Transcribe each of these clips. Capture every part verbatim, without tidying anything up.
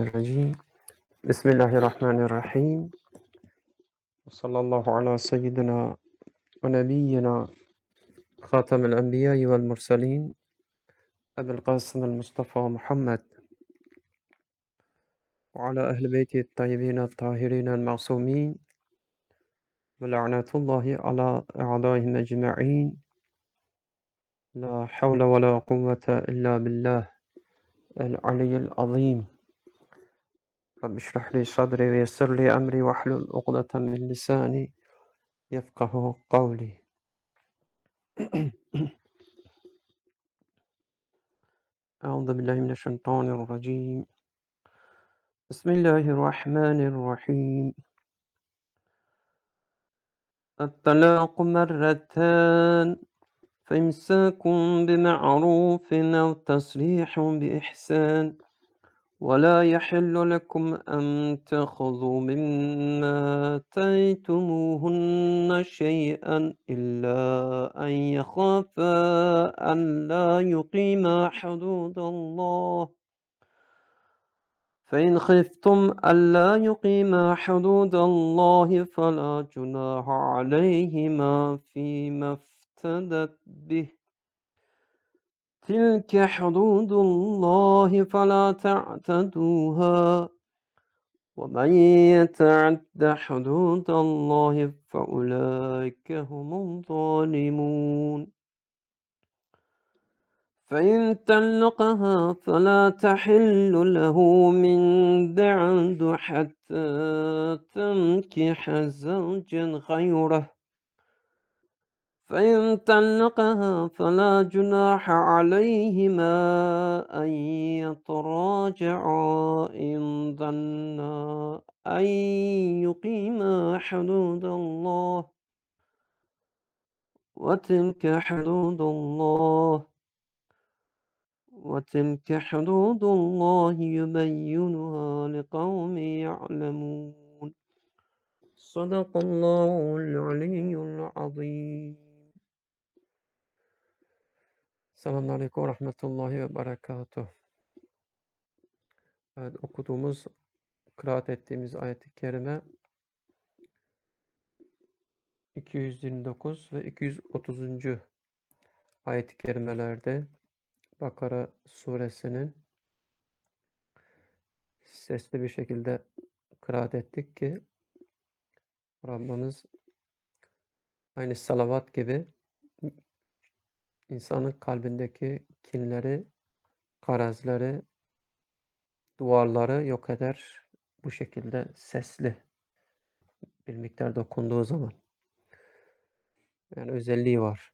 الرجيم بسم الله الرحمن الرحيم وصلى الله على سيدنا ونبينا خاتم الأنبياء والمرسلين أبي القاسم المصطفى محمد وعلى أهل بيته الطيبين الطاهرين المعصومين ولعنة الله على أعدائهم أجمعين لا حول ولا قوة إلا بالله العلي العظيم رب اشرح لي صدري ويسر لي أمري واحلل عقدة من لساني يفقه قولي أعوذ بالله من الشيطان الرجيم بسم الله الرحمن الرحيم الطلاق مرتان فإمساك بمعروف أو تسريح بإحسان ولا يحل لكم أن تأخذوا مما آتيتموهن شيئا إلا أن يخافا أن لا يقيما حدود الله فإن خفتم ألا يقيما حدود الله فلا جناح عليهما فيما افتدت به تلك حدود الله فلا تعتدوها ومن يتعد حدود الله فأولئك هم الظالمون فإن طلقها فلا تحل له من بعد حتى تنكح زوجا غيره فإن طلقها فلا جناح عليهما أن يتراجعا إن ظنا أن يقيما حدود الله وتلك حدود الله وتلك حدود الله يبينها لقوم يعلمون صدق الله العلي العظيم. Selamun Aleyküm ve Rahmetullahi ve Berekatuh. Evet, okuduğumuz, kıraat ettiğimiz ayet-i kerime iki yüz yirmi dokuz ve iki yüz otuzuncu ayet-i kerimelerde Bakara suresinin sesli bir şekilde kıraat ettik ki Rabbimiz aynı salavat gibi insanın kalbindeki kinleri, karazları, duvarları yok eder bu şekilde sesli bir miktarda okunduğu zaman. Yani özelliği var.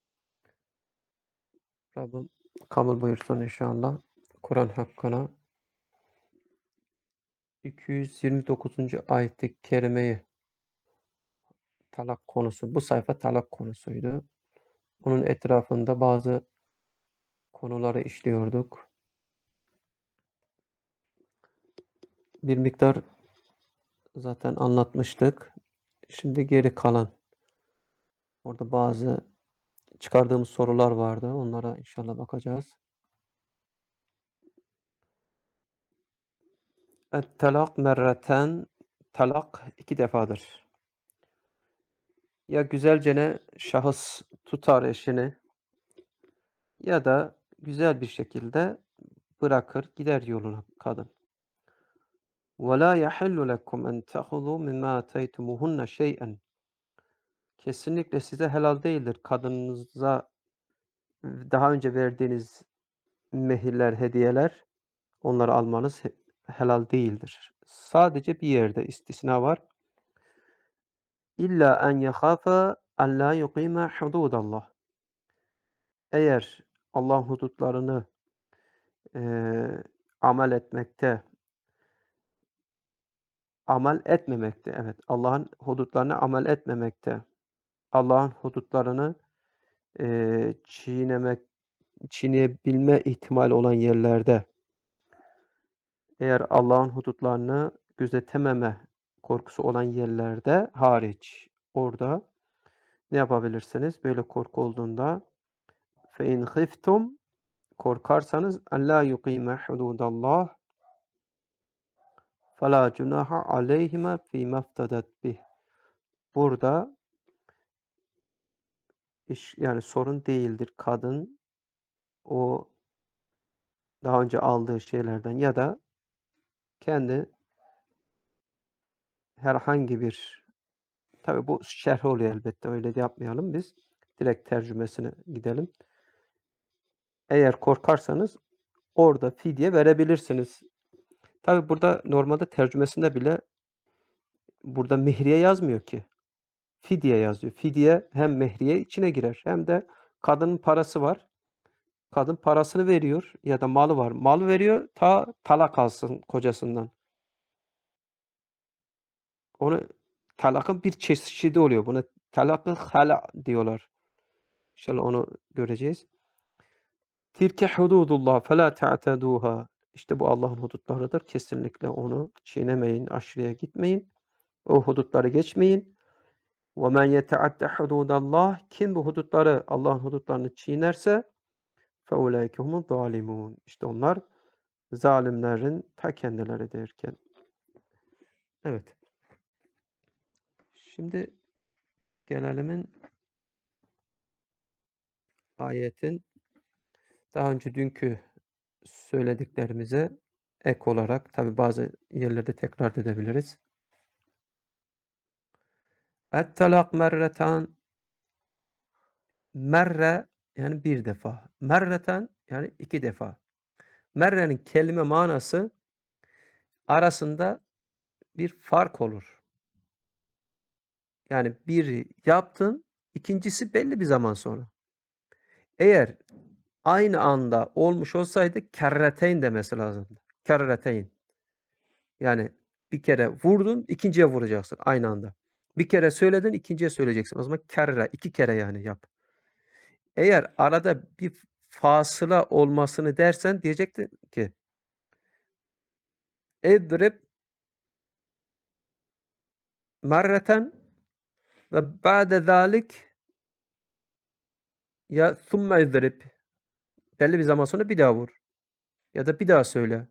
Rabbim kabul buyursun inşallah. Kur'an hakkına iki yüz yirmi dokuzuncu ayet-i kerimeyi talak konusu. Bu sayfa talak konusuydu. Onun etrafında bazı konuları işliyorduk. Bir miktar zaten anlatmıştık. Şimdi geri kalan orada bazı çıkardığımız sorular vardı. Onlara inşallah bakacağız. Et-talak merreten, talak iki defadır. Ya güzelcene şahıs tutar eşini ya da güzel bir şekilde bırakır gider yoluna kadın. وَلَا يَحِلُّ لَكُمْ اَنْ تَأْخُذُوا مِمَّا آتَيْتُمُوهُنَّ شَيْئًا Kesinlikle size helal değildir kadınınıza daha önce verdiğiniz mehirler, hediyeler, onları almanız helal değildir. Sadece bir yerde istisna var. İlla en yekhafa en la yuqima hududallah. Eğer Allah'ın hudutlarını eee amel etmekte, amel etmemekte, evet, Allah'ın hudutlarını amel etmemekte, Allah'ın hudutlarını eee çiğnemek, çiğneyebilme ihtimali olan yerlerde, eğer Allah'ın hudutlarını gözetememe korkusu olan yerlerde hariç, orada ne yapabilirsiniz? Böyle korku olduğunda fe in khiftum korkarsanız en la yuqime hududallah فَلَا جُنَاحَ عَلَيْهِمَا فِي مَفْتَدَتْ بِهِ. Burada iş, yani sorun değildir kadın o daha önce aldığı şeylerden ya da kendi herhangi bir, tabii bu şerh oluyor elbette, öyle de yapmayalım biz. Direkt tercümesine gidelim. Eğer korkarsanız orada fidye verebilirsiniz. Tabii burada normalde tercümesinde bile burada mehriye yazmıyor ki. Fidye yazıyor. Fidye hem mehriye içine girer hem de kadının parası var. Kadın parasını veriyor ya da malı var. Mal veriyor ta talak alsın kocasından. Onu talakın bir çeşidi oluyor. Buna talak-ı hala diyorlar. İnşallah onu göreceğiz. Tilke hududullah fela ta'teduha. İşte bu Allah'ın hudutlarıdır. Kesinlikle onu çiğnemeyin, aşırıya gitmeyin. O hudutları geçmeyin. Ve men yeta'adde hududallah. Kim bu hudutları, Allah'ın hudutlarını çiğnerse fe ulaike humuz zalimun. İşte onlar zalimlerin ta kendileri derken. Evet. Şimdi gelelim ayetin daha önce dünkü söylediklerimize ek olarak, tabi bazı yerlerde tekrar edebiliriz. Et-talak merreten, merre yani bir defa. Merreten yani iki defa. Merre'nin kelime manası arasında bir fark olur. Yani biri yaptın, ikincisi belli bir zaman sonra. Eğer aynı anda olmuş olsaydı kerreteyn demesi lazımdı. Kerreteyn. Yani bir kere vurdun, ikinciye vuracaksın aynı anda. Bir kere söyledin, ikinciye söyleyeceksin. O zaman kerre, iki kere yani yap. Eğer arada bir fasıla olmasını dersen diyecektin ki edrib merreten ve ba'de zalik ya thumme edrib. Belli bir zaman sonra bir daha vur. Ya da bir daha söyle.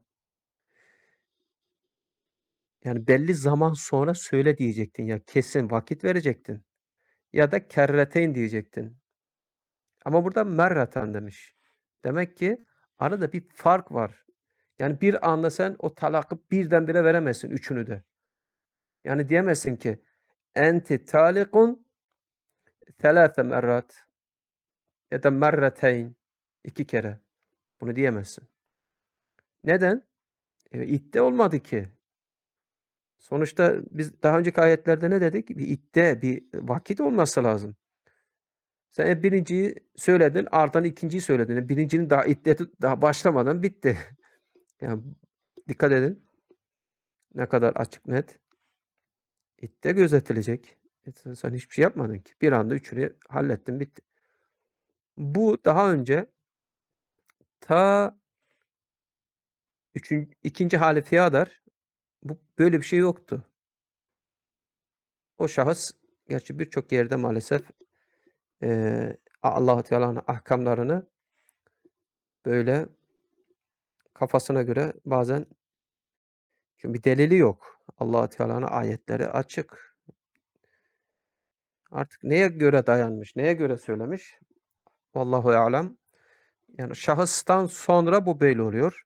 Yani belli zaman sonra söyle diyecektin ya, kesin vakit verecektin. Ya da kerreteyn diyecektin. Ama burada merreten demiş. Demek ki arada bir fark var. Yani bir anda sen o talakı birdenbire veremezsin, üçünü de. Yani diyemezsin ki enti talikun thelâthe merrat ya da merreteyn, iki kere. Bunu diyemezsin. Neden? E, idde olmadı ki. Sonuçta biz daha önceki ayetlerde ne dedik? Bir idde, bir vakit olması lazım. Sen birinciyi söyledin, ardından ikinciyi söyledin. Birincinin daha iddeti daha başlamadan bitti. Yani dikkat edin. Ne kadar açık, net. İdde gözetilecek. E sen, sen hiçbir şey yapmadın ki. Bir anda üçünü hallettin, bitti. Bu daha önce ta üçün, ikinci halife kadar bu böyle bir şey yoktu. O şahıs gerçi birçok yerde maalesef e, Allah-u Teala'nın ahkamlarını böyle kafasına göre bazen, çünkü bir delili yok. Allah-u Teala'nın ayetleri açık. Artık neye göre dayanmış, neye göre söylemiş? Vallahu alem. Yani şahıstan sonra bu böyle oluyor.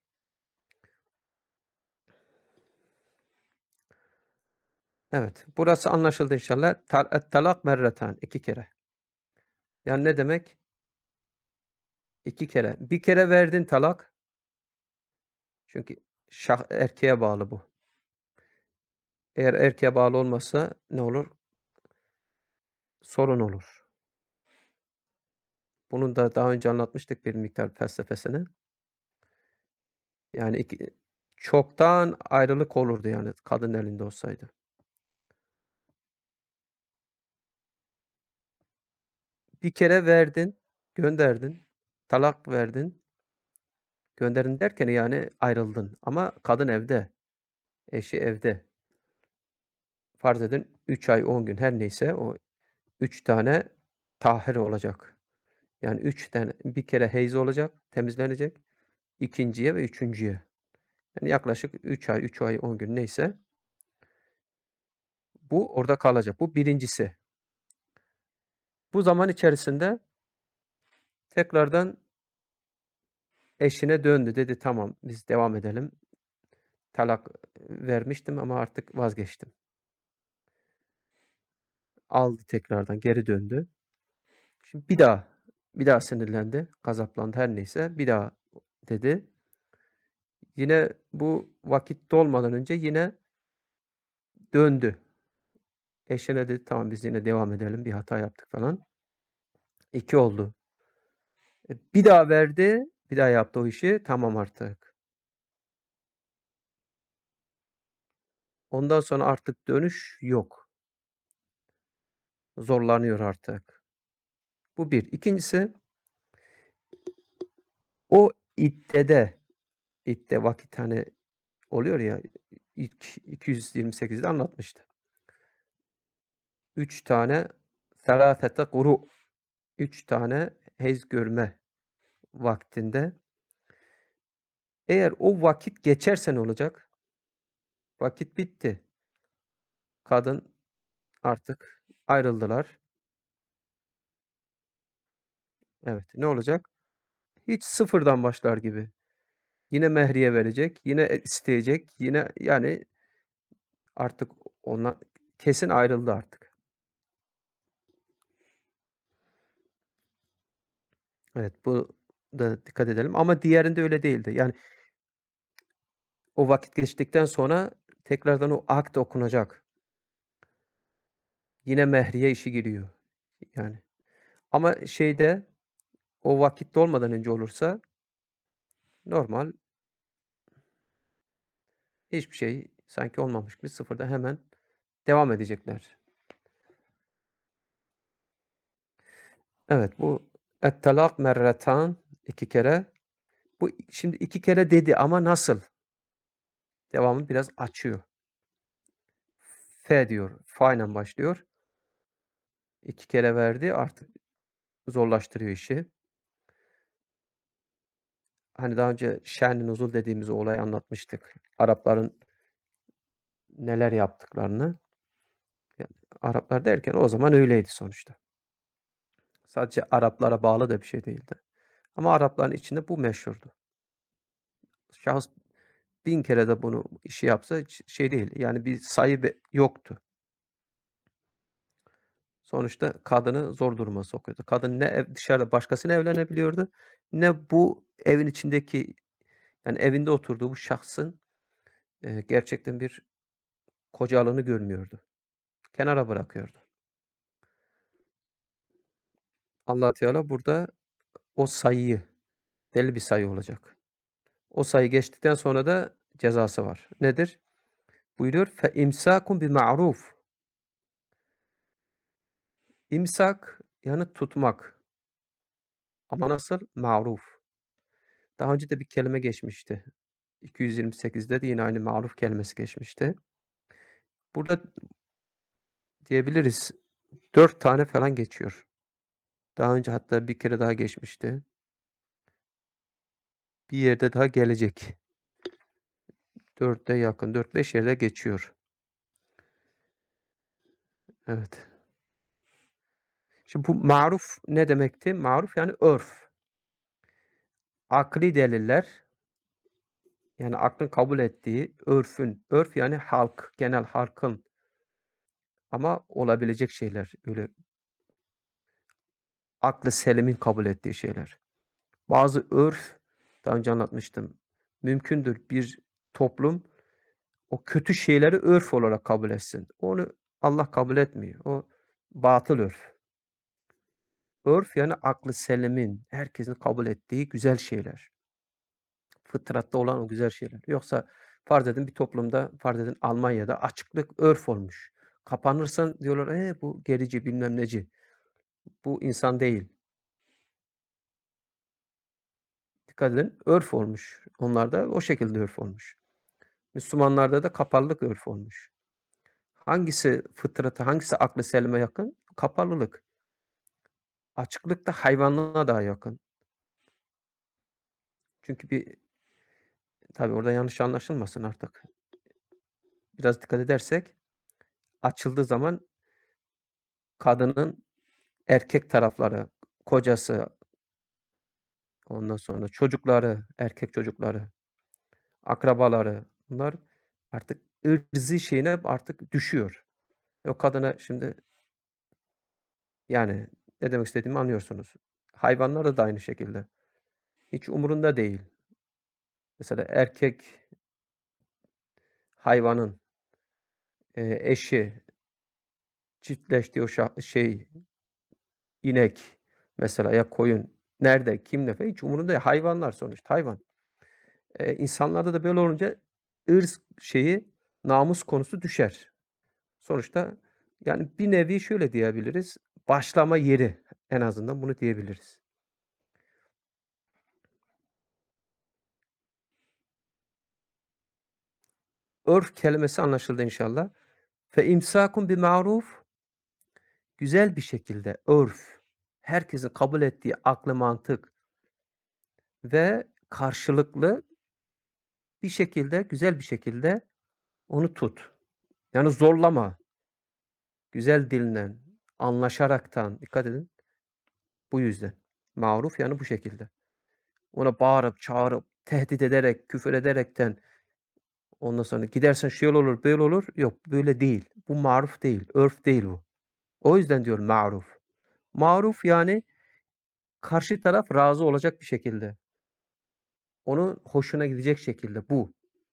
Evet, burası anlaşıldı inşallah. Et-talak merreten, iki kere. Yani ne demek? İki kere. Bir kere verdin talak. Çünkü şah, erkeğe bağlı bu. Eğer erkeğe bağlı olmazsa ne olur? Sorun olur. Bunun da daha önce anlatmıştık bir miktar felsefesini. Yani iki, çoktan ayrılık olurdu yani kadın elinde olsaydı. Bir kere verdin, gönderdin, talak verdin, gönderdin derken yani ayrıldın. Ama kadın evde, eşi evde. Farz edin üç ay on gün her neyse o üç tane tahir olacak. Yani üç tane, bir kere heyz olacak, temizlenecek. İkinciye ve üçüncüye. Yani yaklaşık üç ay, üç ay on gün neyse Bu orada kalacak. Bu birincisi. Bu zaman içerisinde tekrardan eşine döndü. Dedi, "Tamam, biz devam edelim. Talak, vermiştim ama artık vazgeçtim." Aldı tekrardan, geri döndü. Şimdi bir daha, bir daha sinirlendi, gazaplandı, her neyse. Bir daha dedi. Yine bu vakit dolmadan önce yine döndü. Eşine dedi, "Tamam, biz yine devam edelim, bir hata yaptık." falan. iki oldu. E, bir daha verdi, bir daha yaptı o işi. Tamam artık. Ondan sonra artık dönüş yok. Zorlanıyor artık. Bu bir. ikincisi o iddede, idde vakit, hani, oluyor ya, ilk iki yüz yirmi sekizde anlatmıştı. üç tane selâsete guru, üç tane hez görme vaktinde eğer o vakit geçerse ne olacak? Vakit bitti. Kadın artık ayrıldılar. Evet, ne olacak? Hiç sıfırdan başlar gibi. Yine mehriye verecek, yine, eee, isteyecek, yine yani artık ona kesin ayrıldı artık. Evet, bu da dikkat edelim ama diğerinde öyle değildi. Yani o vakit geçtikten sonra tekrardan o akd okunacak. Yine mehriye işi giriyor yani. Ama şeyde o vakit dolmadan önce olursa normal hiçbir şey sanki olmamış gibi sıfırdan hemen devam edecekler. Evet, bu et-talak merratan iki kere. Bu şimdi iki kere dedi ama nasıl? Devamını biraz açıyor. F diyor. Fa ile başlıyor. iki kere verdi, artık zorlaştırıyor işi. Hani daha önce şen-i nuzul dediğimiz o olayı anlatmıştık. Arapların neler yaptıklarını. Ya, Araplar derken o zaman öyleydi sonuçta. Sadece Araplara bağlı da bir şey değildi. Ama Arapların içinde bu meşhurdu. Şahıs bin kere de bunu işi yapsa hiç şey değil, yani bir sayı be yoktu. Sonuçta kadını zor duruma sokuyordu. Kadın ne ev dışarıda başkasıyla evlenebiliyordu ne bu evin içindeki, yani evinde oturduğu bu şahsın, eee, gerçekten bir kocalığını görmüyordu. Kenara bırakıyordu. Allah Teala burada o sayıyı, belli bir sayı olacak. O sayı geçtikten sonra da cezası var. Nedir? Buyuruyor فَاِمْسَاكٌ بِمَعْرُوفٍ. İmsak yani tutmak ama nasıl? Ma'ruf. Daha önce de bir kelime geçmişti. iki yüz yirmi sekizde de yine aynı maruf kelimesi geçmişti. Burada diyebiliriz dört tane falan geçiyor. Daha önce hatta bir kere daha geçmişti. Bir yerde daha gelecek. dörde yakın, dört beş yerde geçiyor. Evet. Şimdi bu maruf ne demekti? Maruf yani örf. Akli deliller, yani aklın kabul ettiği örfün, örf yani halk, genel halkın ama olabilecek şeyler, öyle aklı selimin kabul ettiği şeyler. Bazı örf, daha önce anlatmıştım, mümkündür bir toplum o kötü şeyleri örf olarak kabul etsin. Onu Allah kabul etmiyor. O batıl örf. Örf yani aklı selimin, herkesin kabul ettiği güzel şeyler. Fıtratta olan o güzel şeyler. Yoksa farz edin bir toplumda, farz edin Almanya'da açıklık örf olmuş. Kapanırsan diyorlar, "Eee, bu gerici, bilmem neci." Bu insan değil. Dikkat edin, örf olmuş. Onlarda o şekilde örf olmuş. Müslümanlarda da kapalılık örf olmuş. Hangisi fıtrata, hangisi aklı selime yakın? Kapalılık. Açıklık da hayvanlığa daha yakın. Çünkü bir tabii orada yanlış anlaşılmasın artık. Biraz dikkat edersek açıldığı zaman kadının erkek tarafları, kocası, ondan sonra çocukları, erkek çocukları, akrabaları bunlar artık ırzı şeyine artık düşüyor. O kadına şimdi yani ne demek istediğimi anlıyorsunuz. Hayvanlarda da aynı şekilde. Hiç umurunda değil. Mesela erkek hayvanın, eee, eşi çiftleştiği o şa şey, inek mesela ya koyun nerede, kimle falan hiç umurunda değil. Hayvanlar sonuçta hayvan. Eee, insanlarda da böyle olunca ırz şeyi, namus konusu düşer. Sonuçta yani bir nevi şöyle diyebiliriz, başlama yeri en azından bunu diyebiliriz. Örf kelimesi anlaşıldı inşallah. Fe imsakun bima'ruf güzel bir şekilde örf, herkesin kabul ettiği aklı mantık ve karşılıklı bir şekilde, güzel bir şekilde onu tut. Yani zorlama, güzel dilinden, anlaşaraktan, dikkat edin, bu yüzden. Maruf yani bu şekilde. Ona bağırıp, çağırıp, tehdit ederek, küfür ederekten ondan sonra gidersen şöyle olur, böyle olur. Yok, böyle değil. Bu maruf değil, örf değil bu. O yüzden diyorum maruf. Maruf yani karşı taraf razı olacak bir şekilde. Onun hoşuna gidecek şekilde bu.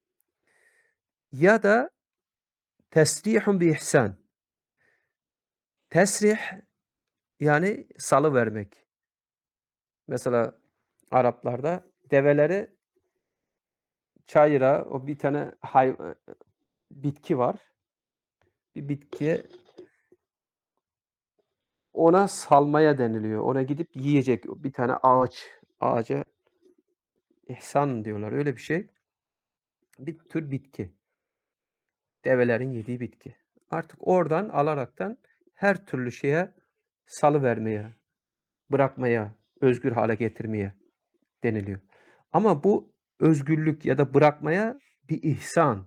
Ya da tesrihun bi ihsan. Tesrih yani salıvermek. Mesela Araplarda develeri çayıra, o bir tane hay eee, bitki var. Bir bitkiye ona salmaya deniliyor. Ona gidip yiyecek. Bir tane ağaç, ağaca ihsan diyorlar. Öyle bir şey. Bir tür bitki. Develerin yediği bitki. Artık oradan alaraktan her türlü şeye salıvermeye, bırakmaya, özgür hâle getirmeye deniliyor. Ama bu özgürlük ya da bırakmaya bir ihsan.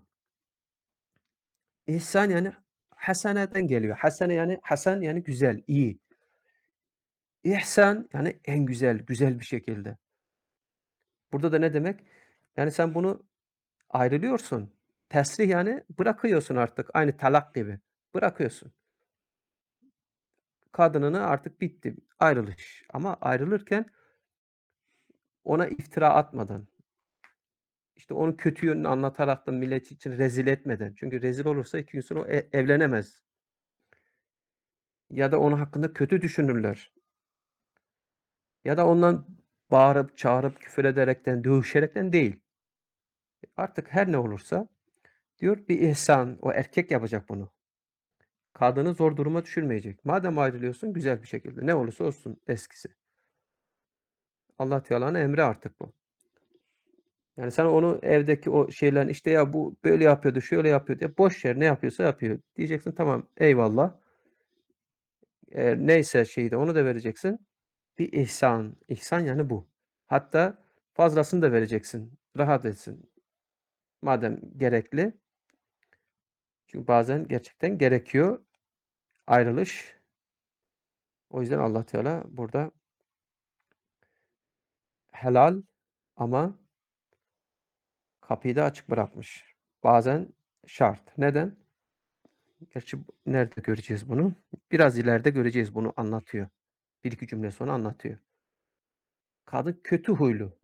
İhsan yani haseneden geliyor. Hasene yani hasen yani güzel, iyi. İhsan yani en güzel, güzel bir şekilde. Burada da ne demek? Yani sen bunu ayrılıyorsun. Tesrih yani bırakıyorsun artık. Aynı talak gibi. Bırakıyorsun. Kadınını artık bitti. Ayrılış. Ama ayrılırken ona iftira atmadan, işte onun kötü yönünü anlatarak da millet için rezil etmeden. Çünkü rezil olursa iki gün sonra o e evlenemez. Ya da onun hakkında kötü düşünürler. Ya da ondan bağırıp, çağırıp, küfür ederekten, dövüşerekten değil. Artık her ne olursa diyor bir ihsan, o erkek yapacak bunu. Kadını zor duruma düşürmeyecek. Madem ayrılıyorsun güzel bir şekilde. Ne olursa olsun eskisi. Allah Teala'nın emri artık bu. Yani sen onu evdeki o şeylerin işte ya bu böyle yapıyordu, şöyle yapıyordu diye boş ver ne yapıyorsa yapıyor. Diyeceksin tamam eyvallah. Eee, neyse şeyde onu da vereceksin. Bir ihsan. İhsan yani bu. Hatta fazlasını da vereceksin. Rahat etsin. Madem gerekli. Çünkü bazen gerçekten gerekiyor ayrılış. O yüzden Allah Teala burada helal ama kapıyı da açık bırakmış. Bazen şart. Neden? Gerçi nerede göreceğiz bunu? Biraz ileride göreceğiz bunu anlatıyor. bir iki cümle sonra anlatıyor. Kadın kötü huylu.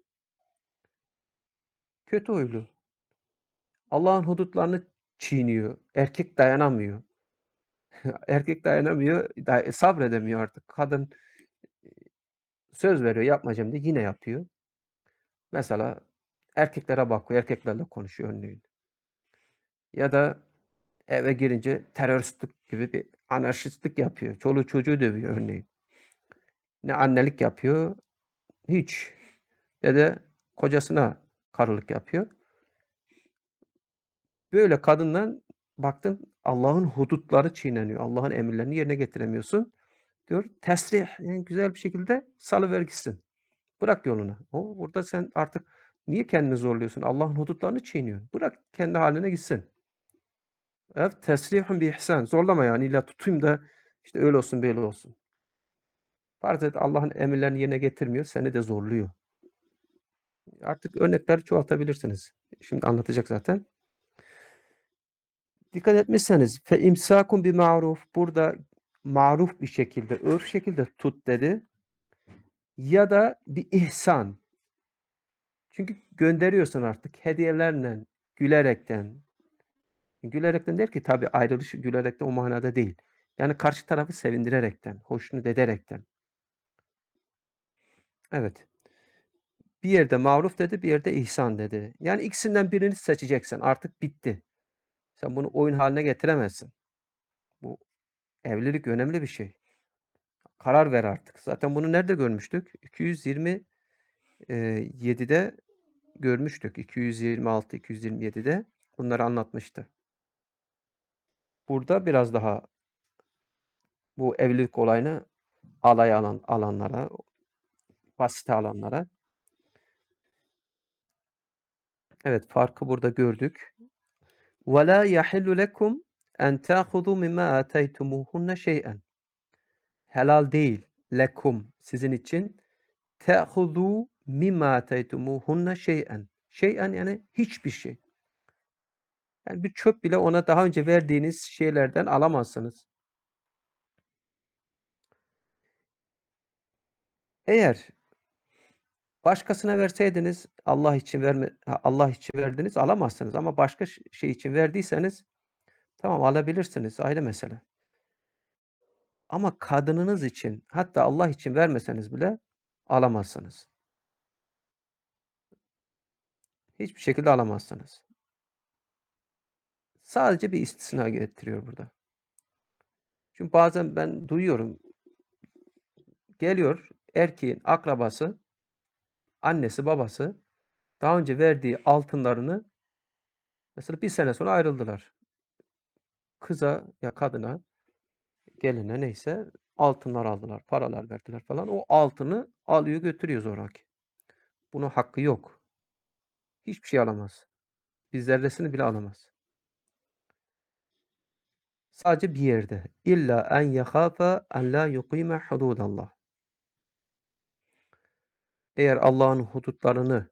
Kötü huylu. Allah'ın hudutlarını çiğniyor. Erkek dayanamıyor. Erkek dayanamıyor, da sabredemiyor artık. Kadın söz veriyor yapmayacağım diye yine yapıyor. Mesela erkeklere bakıyor, erkeklerle konuşuyor örneğin. Ya da eve girince teröristlik gibi bir anarşistlik yapıyor. Çoluğu çocuğu dövüyor örneğin. Ne annelik yapıyor, hiç. Ya da kocasına karılık yapıyor. Böyle kadından baktın Allah'ın hudutları çiğneniyor. Allah'ın emirlerini yerine getiremiyorsun. Diyor tesrih yani güzel bir şekilde salıver gitsin. Bırak yoluna. O burada sen artık niye kendini zorluyorsun? Allah'ın hudutlarını çiğniyorsun. Bırak kendi haline gitsin. Evet, tesrihun bi ihsan. Zorlama yani illa tutayım da işte öyle olsun, böyle olsun. Farz et Allah'ın emirlerini yerine getirmiyor, seni de zorluyor. Artık örnekleri çoğaltabilirsiniz. Şimdi anlatacak zaten. Dikkat etmişseniz fe imsakun bi ma'ruf burada maruf bir şekilde, örf şekilde tut dedi ya da bir ihsan. Çünkü gönderiyorsun artık hediyelerle, gülerekten. Gülerekten der ki tabii ayrılış gülerekten o manada değil. Yani karşı tarafı sevindirerekten, hoşnut ederekten. Evet. Bir yerde maruf dedi, bir yerde ihsan dedi. Yani ikisinden birini seçeceksin. Artık bitti. Sen bunu oyun haline getiremezsin. Bu evlilik önemli bir şey. Karar ver artık. Zaten bunu nerede görmüştük? iki yüz yirmi yedide görmüştük. iki yüz yirmi altı iki yüz yirmi yedide bunları anlatmıştı. Burada biraz daha bu evlilik olayını alaya alan alanlara, basite alanlara. Evet, farkı burada gördük. وَلَا يَحِلُّ لَكُمْ أَنْ تَأْخُذُوا مِمَّا آتَيْتُمُوهُنَّ شَيْئًا Helal değil, lekum sizin için te'hudû mimma ateytumuhunne şey'en. Şey'en yani hiçbir şey. Yani bir çöp bile ona daha önce verdiğiniz şeylerden alamazsınız. Eğer başkasına verseydiniz Allah için verme Allah için verdiniz alamazsınız ama başka şey için verdiyseniz tamam alabilirsiniz ayrı mesele. Ama kadınınız için hatta Allah için vermeseniz bile alamazsınız. Hiçbir şekilde alamazsınız. Sadece bir istisna getiriyor burada. Çünkü bazen ben duyuyorum, geliyor erkeğin akrabası, annesi, babası daha önce verdiği altınlarını mesela bir sene sonra ayrıldılar. Kıza ya kadına, geline neyse altınlar aldılar, paralar verdiler falan. O altını alıyor götürüyor zoraki. Bunun hakkı yok. Hiçbir şey alamaz. Bir zerresini bile alamaz. Sadece bir yerde. İlla en yehâfe en lâ yukîme hudûdallah. Eğer Allah'ın hudutlarını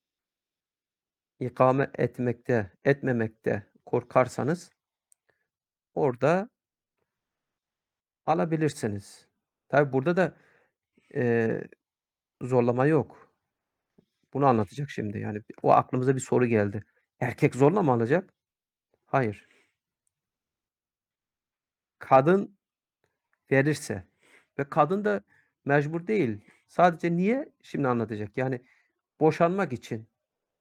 ikame etmekte, etmemekte korkarsanız orada alabilirsiniz. Tabi burada da eee, zorlama yok. Bunu anlatacak şimdi. Yani o aklımıza bir soru geldi. Erkek zorla mı alacak? Hayır. Kadın verirse ve kadın da mecbur değil. Sadece niye? Şimdi anlatacak. Yani boşanmak için.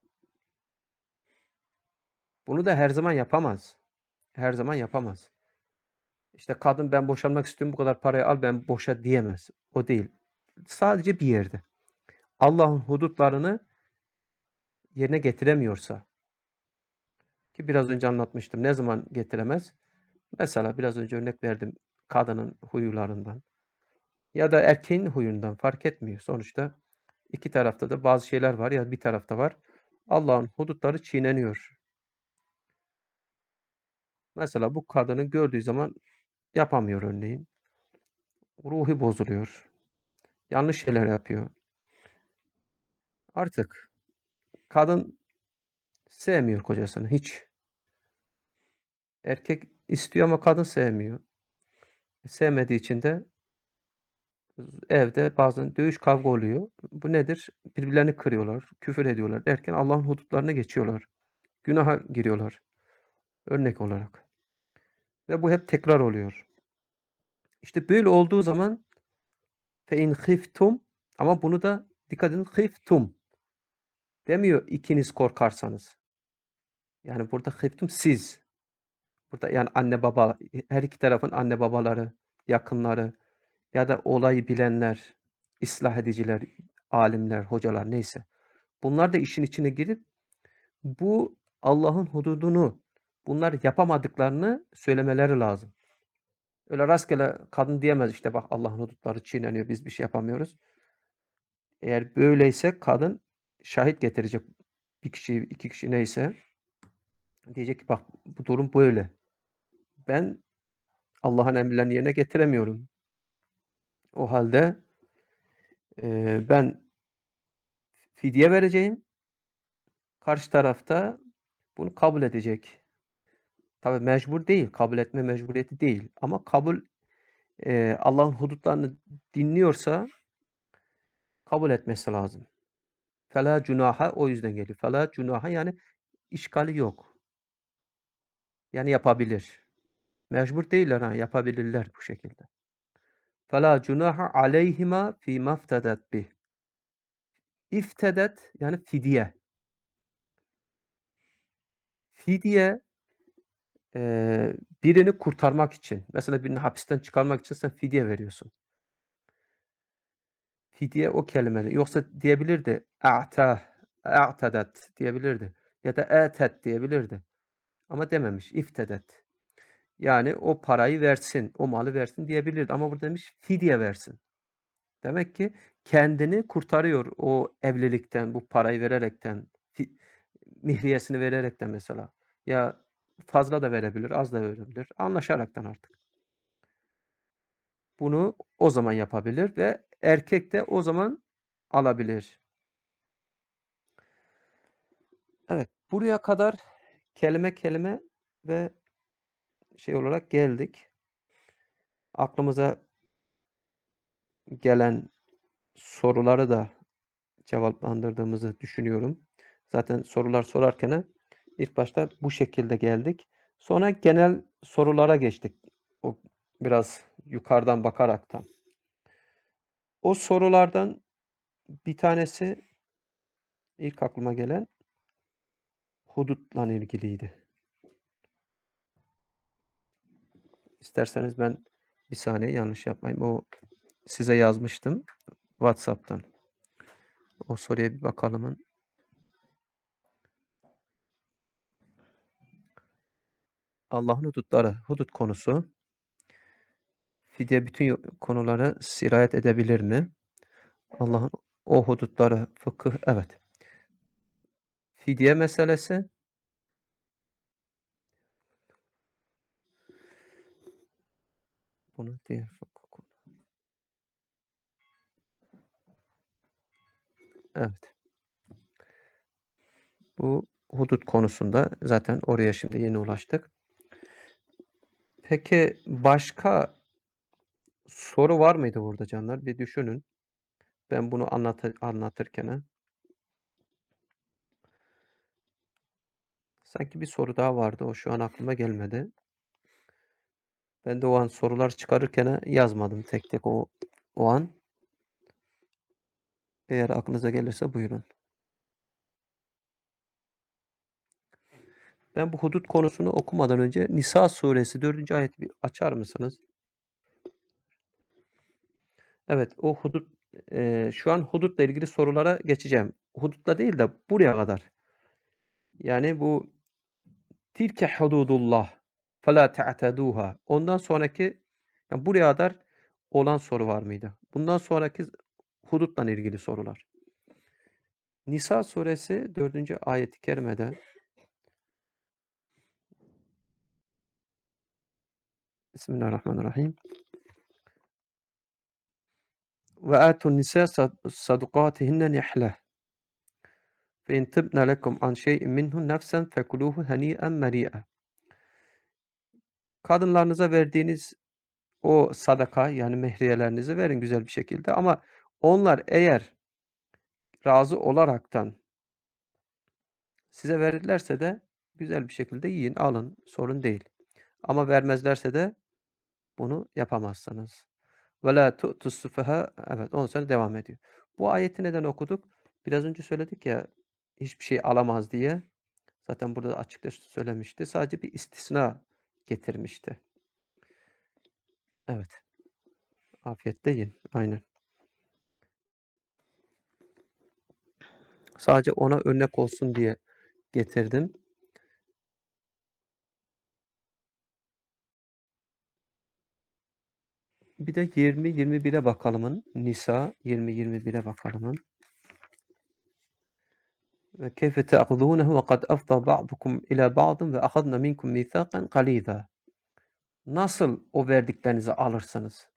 Bunu da her zaman yapamaz. Her zaman yapamaz. İşte kadın ben boşanmak istiyorum bu kadar parayı al ben boşa diyemez. O değil. Sadece bir yerde. Allah'ın hudutlarını yerine getiremiyorsa ki biraz önce anlatmıştım. Ne zaman getiremez? Mesela biraz önce örnek verdim kadının huylarından ya da erkeğin huyundan fark etmiyor. Sonuçta iki tarafta da bazı şeyler var ya bir tarafta var. Allah'ın hudutları çiğneniyor. Mesela bu kadını gördüğü zaman yapamıyor örneğin. Ruhi bozuluyor. Yanlış şeyler yapıyor. Artık kadın sevmiyor kocasını hiç. Erkek istiyor ama kadın sevmiyor. Sevmediği için de evde bazen dövüş kavga oluyor. Bu nedir? Birbirlerini kırıyorlar, küfür ediyorlar derken Allah'ın hudutlarına geçiyorlar. Günaha giriyorlar örnek olarak. Ve bu hep tekrar oluyor. İşte böyle olduğu zaman fe in khiftum ama bunu da dikkat edin khiftum demiyor ikiniz korkarsanız. Yani burada khiftum siz. Burada yani anne baba her iki tarafın anne babaları, yakınları ya da olayı bilenler, ıslah ediciler, alimler, hocalar neyse. Bunlar da işin içine girip bu Allah'ın hududunu bunlar yapamadıklarını söylemeleri lazım. Öyle rastgele kadın diyemez işte bak Allah'ın hudutları çiğneniyor biz bir şey yapamıyoruz. Eğer böyleyse kadın şahit getirecek bir kişi iki kişi neyse diyecek ki bak bu durum böyle. Ben Allah'ın emirlerini yerine getiremiyorum. O halde eee, ben fidye vereceğim. Karşı taraf da bunu kabul edecek. Tabii mecbur değil, kabul etme mecburiyeti değil ama kabul, eee, Allah'ın hudutlarını dinliyorsa kabul etmesi lazım. Fela cunaha o yüzden geliyor. Fela cunaha yani işgali yok. Yani yapabilir. Mecbur değiller ha, yapabilirler bu şekilde. Fela cunaha aleyhima fîmâ iftedet bih. İftedet yani fidye. Fidye, eee, birini kurtarmak için. Mesela birini hapisten çıkarmak için sen fidye veriyorsun. Fidye o kelimenin. Yoksa diyebilirdi a'tah, a'tedet diyebilirdi ya da etet diyebilirdi ama dememiş. İftedet. Yani o parayı versin, o malı versin diyebilirdi ama burada demiş fidye versin. Demek ki kendini kurtarıyor o evlilikten, bu parayı vererekten, fi mihriyesini vererekten mesela. Ya fazla da verebilir, az da verebilir. Anlaşaraktan artık. Bunu o zaman yapabilir ve erkek de o zaman alabilir. Evet, buraya kadar kelime kelime ve şey olarak geldik. Aklımıza gelen soruları da cevaplandırdığımızı düşünüyorum. Zaten sorular sorarken ilk başta bu şekilde geldik. Sonra genel sorulara geçtik. O biraz yukarıdan bakaraktan. O sorulardan bir tanesi ilk aklıma gelen hudutla ilgiliydi. İsterseniz ben bir saniye yanlış yapmayayım. O size yazmıştım WhatsApp'tan. O soruya bir bakalım. Allah'ın hudutları, hudut konusu. Fidye bütün konulara sirayet edebilir mi? Allah'ın o hudutları, fıkıh, evet. Fidye meselesi. Bunu diğer fıkıh. Evet. Bu hudut konusunda zaten oraya şimdi yeni ulaştık. Peki başka soru var mıydı burada canlar? Bir düşünün. Ben bunu anlatı anlatırken. Sanki bir soru daha vardı. O şu an aklıma gelmedi. Ben de o an sorular çıkarırken yazmadım tek tek o o an. Eğer aklınıza gelirse buyurun. Ben bu hudut konusunu okumadan önce Nisa suresi dördüncü ayeti bir açar mısınız? Evet, o hudut eee, şu an hudutla ilgili sorulara geçeceğim. Hudutla değil de buraya kadar. Yani bu tilke hududullah fela ta'teduha. Ondan sonraki yani buraya kadar olan soru var mıydı? Bundan sonraki hudutla ilgili sorular. Nisa suresi dördüncü ayet-i kerimede Bismillahirrahmanirrahim. Ve atun nisa sadukatihinne nihle. Fe in tibne lekum an şey'in minhu nefsen fekuluhu hani'en meri'a. Kadınlarınıza verdiğiniz o sadaka yani mehriyelerinizi verin güzel bir şekilde ama onlar eğer razı olaraktan size verirlerse de güzel bir şekilde yiyin, alın, sorun değil. Ama vermezlerse de bunu yapamazsınız. Ve la tu'tus sufaha evet on sonra devam ediyor. Bu ayeti neden okuduk? Biraz önce söyledik ya hiçbir şey alamaz diye. Zaten burada da açıkça söylemişti. Sadece bir istisna getirmişti. Evet. Afiyetle yiyin. Aynen. Sadece ona örnek olsun diye getirdim. Bir de yirmi yirmi bire bakalım. Nisa yirmi yirmi bire bakalım. Ve keyfe te'khudûnehu ve kad afdâ ba'dukum ilâ ba'din ve ahadna minkum mîthâkan galîzâ. Nasıl o verdiklerinizi alırsınız?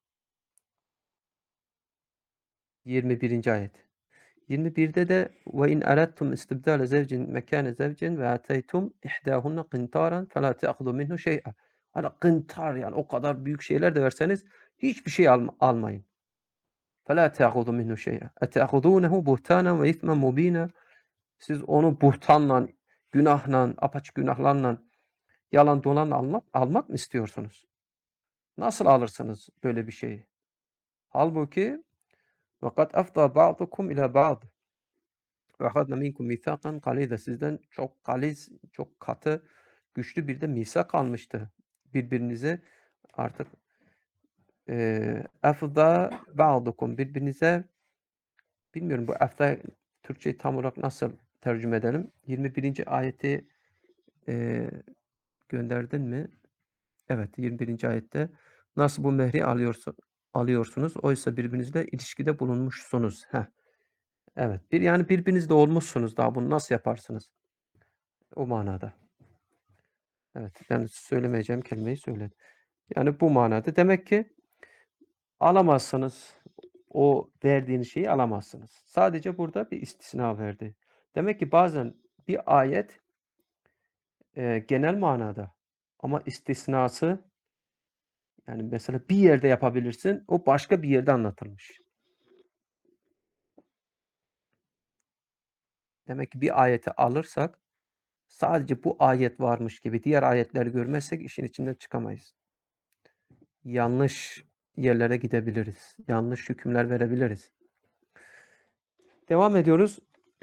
yirmi birinci ayet. yirmi birde de ve in aradtum istibdale zevcin mekâne zevcin ve ateytum ihdâhunne qintâran felâ te'khudû minhu şey'en. Hani kıntar yani o kadar büyük şeyler de verseniz hiçbir şey alma, almayın. Felâ te'khudû minhu şey'en. Ete'khudûnehu buhtânen ve ismen mubînen. Siz onu buhtanla, günahla, apaçık günahlarla, yalan dolanla almak, almak mı istiyorsunuz? Nasıl alırsınız böyle bir şeyi? Halbuki وَقَدْ أَفْضَى بَعْضُكُمْ إِلَى بَعْضٍ وَأَخَذْنَا مِنْكُمْ مِيثَاقًا غَلِيظًا. Sizden çok galiz, çok katı, güçlü bir de misak almıştı. Birbirinize artık eee اَفْضَى بَعْضُكُمْ birbirinize bilmiyorum bu efta Türkçe'yi tam olarak nasıl tercüme edelim? yirmi birinci ayeti eee, gönderdin mi? Evet, yirmi birinci ayette nasıl bu mehri alıyorsun, alıyorsunuz? Oysa birbirinizle ilişkide bulunmuşsunuz. Heh, evet. Bir yani birbirinizle olmuşsunuz. Daha bunu nasıl yaparsınız? O manada. Evet, ben söylemeyeceğim kelimeyi söyledim. Yani bu manada. Demek ki alamazsınız. O verdiğiniz şeyi alamazsınız. Sadece burada bir istisna verdi. Demek ki bazen bir ayet eee, genel manada ama istisnası yani mesela bir yerde yapabilirsin, o başka bir yerde anlatılmış. Demek ki bir ayeti alırsak sadece bu ayet varmış gibi diğer ayetleri görmezsek işin içinden çıkamayız. Yanlış yerlere gidebiliriz. Yanlış hükümler verebiliriz. Devam ediyoruz.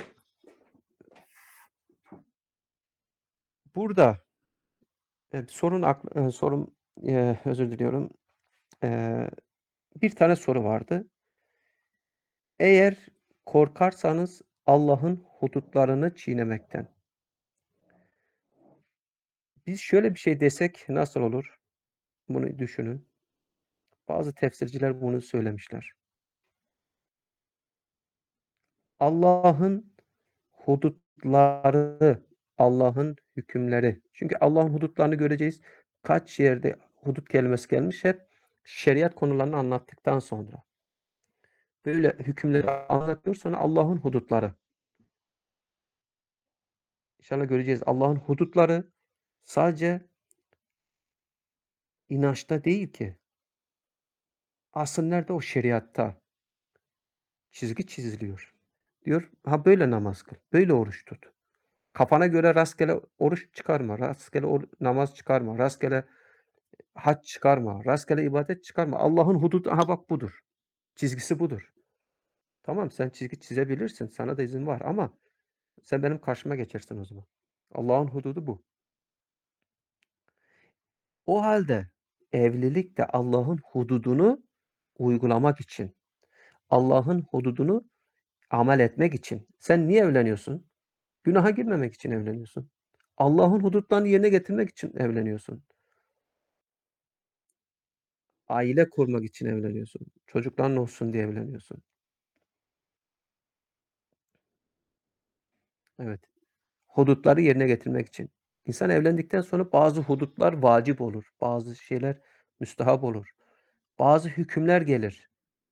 Burada e, sorun akl- e, sorum e, özür diliyorum. E, bir tane soru vardı. Eğer korkarsanız Allah'ın hudutlarını çiğnemekten. Biz şöyle bir şey desek nasıl olur? Bunu düşünün. Bazı tefsirciler bunu söylemişler. Allah'ın hudutları, Allah'ın hükümleri. Çünkü Allah'ın hudutlarını göreceğiz. Kaç yerde hudut kelimesi gelmiş hep şeriat konularını anlattıktan sonra. Böyle hükümleri anlatıyor sonra Allah'ın hudutları. İnşallah göreceğiz. Allah'ın hudutları sadece inançta değil ki. Asıl nerede? O şeriatta. Çizgi çiziliyor. Diyor, ha böyle namaz kıl, böyle oruç tut. Kafana göre rastgele oruç çıkarma, rastgele or namaz çıkarma, rastgele hac çıkarma, rastgele ibadet çıkarma. Allah'ın hududu, aha bak budur. Çizgisi budur. Tamam sen çizgi çizebilirsin. Sana da izin var ama sen benim karşıma geçersin o zaman. Allah'ın hududu bu. O halde evlilik de Allah'ın hududunu uygulamak için, Allah'ın hududunu amel etmek için. Sen niye evleniyorsun? Günaha girmemek için evleniyorsun. Allah'ın hudutlarını yerine getirmek için evleniyorsun. Aile kurmak için evleniyorsun. Çocukların olsun diye evleniyorsun. Evet. Hudutları yerine getirmek için. İnsan evlendikten sonra bazı hudutlar vacip olur. Bazı şeyler müstehap olur. Bazı hükümler gelir.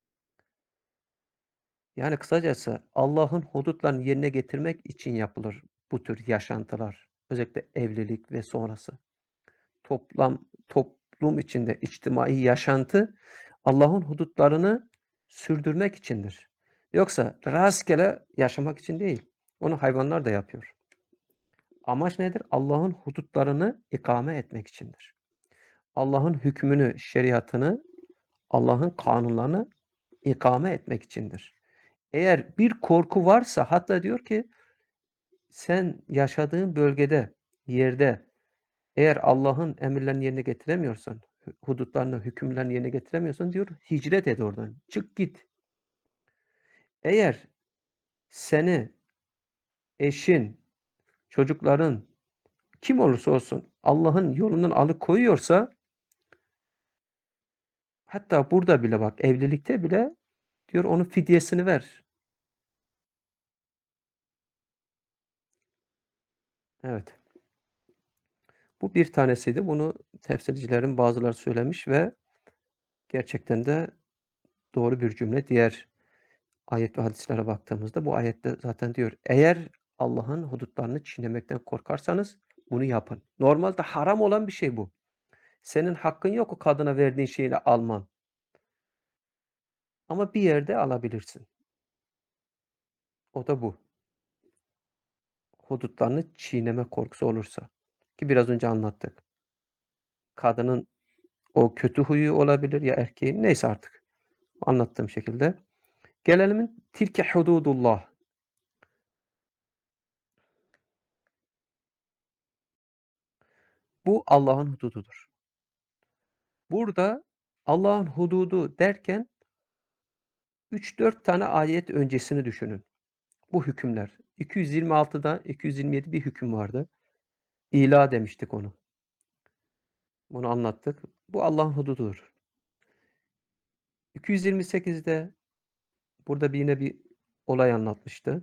Yani kısacası Allah'ın hudutlarını yerine getirmek için yapılır bu tür yaşantılar. Özellikle evlilik ve sonrası. Toplam toplum içinde içtimai yaşantı Allah'ın hudutlarını sürdürmek içindir. Yoksa rastgele yaşamak için değil. Onu hayvanlar da yapıyor. Amaç nedir? Allah'ın hudutlarını ikame etmek içindir. Allah'ın hükmünü, şeriatını, Allah'ın kanunlarını ikame etmek içindir. Eğer bir korku varsa hatta diyor ki sen yaşadığın bölgede, yerde eğer Allah'ın emirlerini yerine getiremiyorsan, hudutlarını, hükümlerini yerine getiremiyorsan diyor hicret et oradan. Çık git. Eğer seni eşin, çocukların kim olursa olsun Allah'ın yolundan alıkoyuyorsa hatta burada bile bak evlilikte bile diyor onun fidyesini ver. Evet. Bu bir tanesiydi. Bunu tefsircilerin bazıları söylemiş ve gerçekten de doğru bir cümle. Diğer ayet ve hadislere baktığımızda bu ayette zaten diyor, eğer Allah'ın hudutlarını çiğnemekten korkarsanız bunu yapın. Normalde haram olan bir şey bu. Senin hakkın yok o kadına verdiğin şeyini alman. Ama bir yerde alabilirsin. O da bu. Hudutlarını çiğneme korkusu olursa. Ki biraz önce anlattık. Kadının o kötü huyu olabilir ya erkeğin neyse artık. Anlattığım şekilde. Gelelim tilke hududullah. Bu Allah'ın hudududur. Burada Allah'ın hududu derken üç dört tane ayet öncesini düşünün. Bu hükümler. iki yüz yirmi altıda iki yüz yirmi yedi bir hüküm vardı. İla demiştik onu. Bunu anlattık. Bu Allah'ın hudududur. iki yüz yirmi sekizde burada bir yine bir olay anlatmıştı.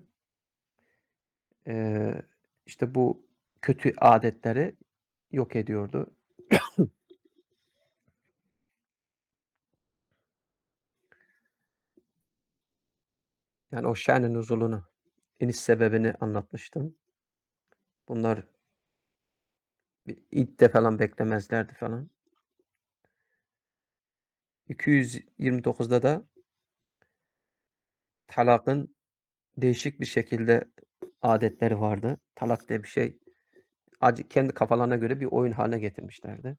Eee, işte bu kötü adetleri yok ediyordu. Yani o şen-i nuzulunu, iniş sebebini anlatmıştım. Bunlar bir idde falan beklemezlerdi falan. iki yüz yirmi dokuzda da talakın değişik bir şekilde adetleri vardı. Talak diye bir şey acı kendi kafalarına göre bir oyun haline getirmişlerdi.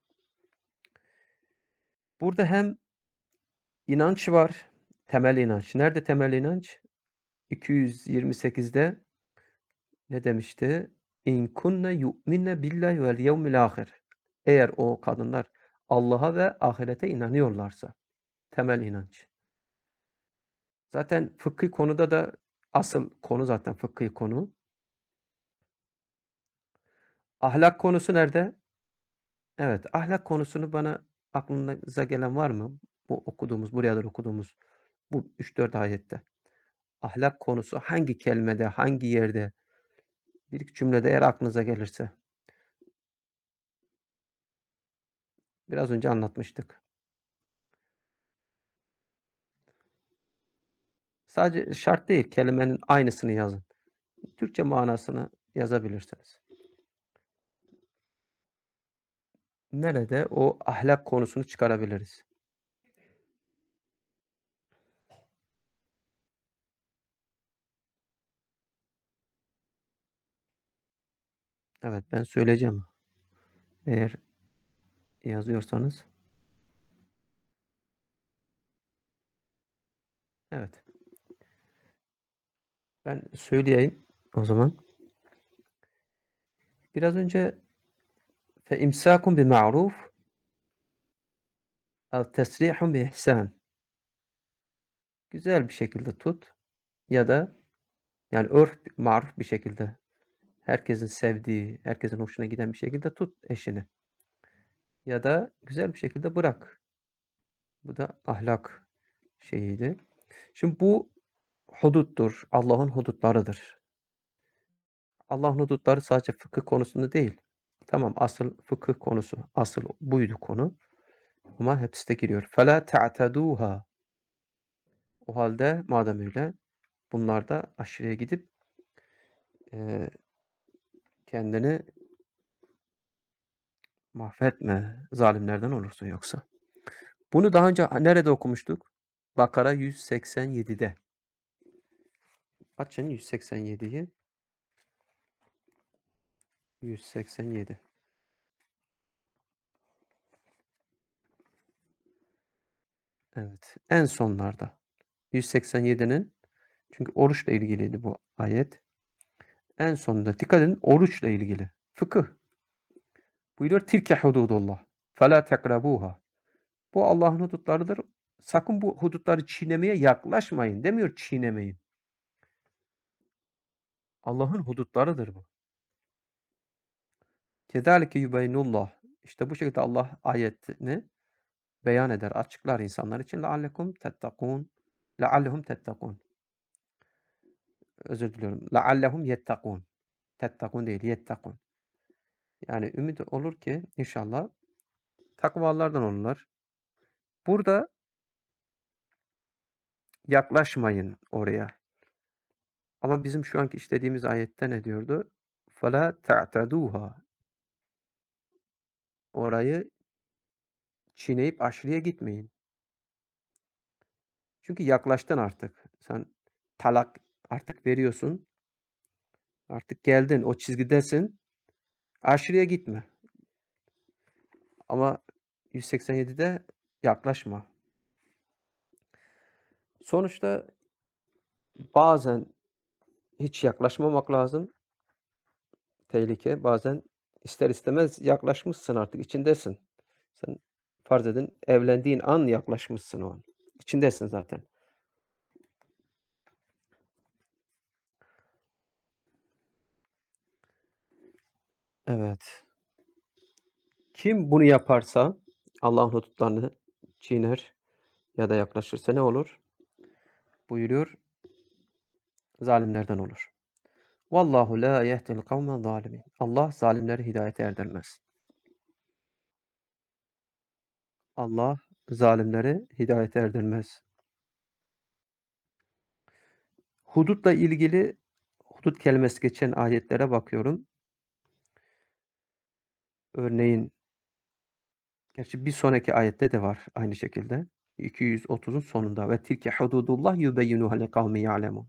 Burada hem inanç var, temel inanç. Nerede temel inanç? iki yüz yirmi sekizde ne demişti? İn kunne yu'minne billahi vel yevmil ahir. Eğer o kadınlar Allah'a ve ahirete inanıyorlarsa. Temel inanç. Zaten fıkhi konuda da asıl konu zaten fıkhi konu. Ahlak konusu nerede? Evet, ahlak konusunu bana aklınıza gelen var mı? Bu okuduğumuz, buraya kadar okuduğumuz bu üç dört ayette. Ahlak konusu hangi kelimede, hangi yerde, bir iki cümlede eğer aklınıza gelirse. Biraz önce anlatmıştık. Sadece şart değil, kelimenin aynısını yazın. Türkçe manasını yazabilirsiniz. Nerede o ahlak konusunu çıkarabiliriz? Evet, ben söyleyeceğim. Eğer yazıyorsanız. Evet. Ben söyleyeyim o zaman. Biraz önce fe imsakun bi ma'ruf ev tesrihun bi ihsan. Güzel bir şekilde tut ya da yani örf maruf bir şekilde herkesin sevdiği, herkesin hoşuna giden bir şekilde tut eşini. Ya da güzel bir şekilde bırak. Bu da ahlak şeyiydi. Şimdi bu huduttur. Allah'ın hudutlarıdır. Allah'ın hudutları sadece fıkıh konusunda değil. Tamam asıl fıkıh konusu, asıl buydu konu. Ama hepsi de giriyor. فَلَا تَعْتَدُوهَا. O halde madem öyle bunlarda aşırıya gidip eee, kendini mahvetme zalimlerden olursun yoksa. Bunu daha önce nerede okumuştuk? Bakara yüz seksen yedide. Açın yüz seksen yediyi. yüz seksen yedi. Evet. En sonlarda. yüz seksen yedinin çünkü oruçla ilgiliydi bu ayet. En sonunda dikkat edin oruçla ilgili. Fıkıh. Buyuruyor tilke hududullah. Fela tekrabuha. Bu Allah'ın hudutlarıdır. Sakın bu hudutları çiğnemeye yaklaşmayın demiyor çiğnemeyin. Allah'ın hudutlarıdır bu. Kedalike yubeynullah. İşte bu şekilde Allah ayetini beyan eder, açıklar insanlar için. Leallekum tettakun. Leallehum tettakun. Özür diliyorum. Leallehum yettakun. Tettakun değil, yettakun. Yani ümit olur ki inşallah takvalılardan olurlar. Burada yaklaşmayın oraya. Ama bizim şu anki işlediğimiz ayette ne diyordu? فَلَا تَعْتَدُوهَا Orayı çiğneyip aşırıya gitmeyin. Çünkü yaklaştın artık. Sen talak artık veriyorsun. Artık geldin, o çizgidesin. Aşırıya gitme. Ama yüz seksen yedide yaklaşma. Sonuçta bazen hiç yaklaşmamak lazım. Tehlike. Bazen ister istemez yaklaşmışsın artık, içindesin. Sen farz edin evlendiğin an yaklaşmışsın o an. İçindesin zaten. Evet. Kim bunu yaparsa Allah'ın hudutlarını çiğner ya da yaklaşırsa ne olur? Buyuruyor, zalimlerden olur. Vallahu la yehdil kavmen zalimin. Allah zalimleri hidayete erdirmez. Allah zalimleri hidayete erdirmez. Hudutla ilgili hudut kelimesi geçen ayetlere bakıyorum. Örneğin gerçi bir sonraki ayette de var aynı şekilde. iki yüz otuzun sonunda ve tilke hududullah yubeyyinuha lekavmin ya'lemun.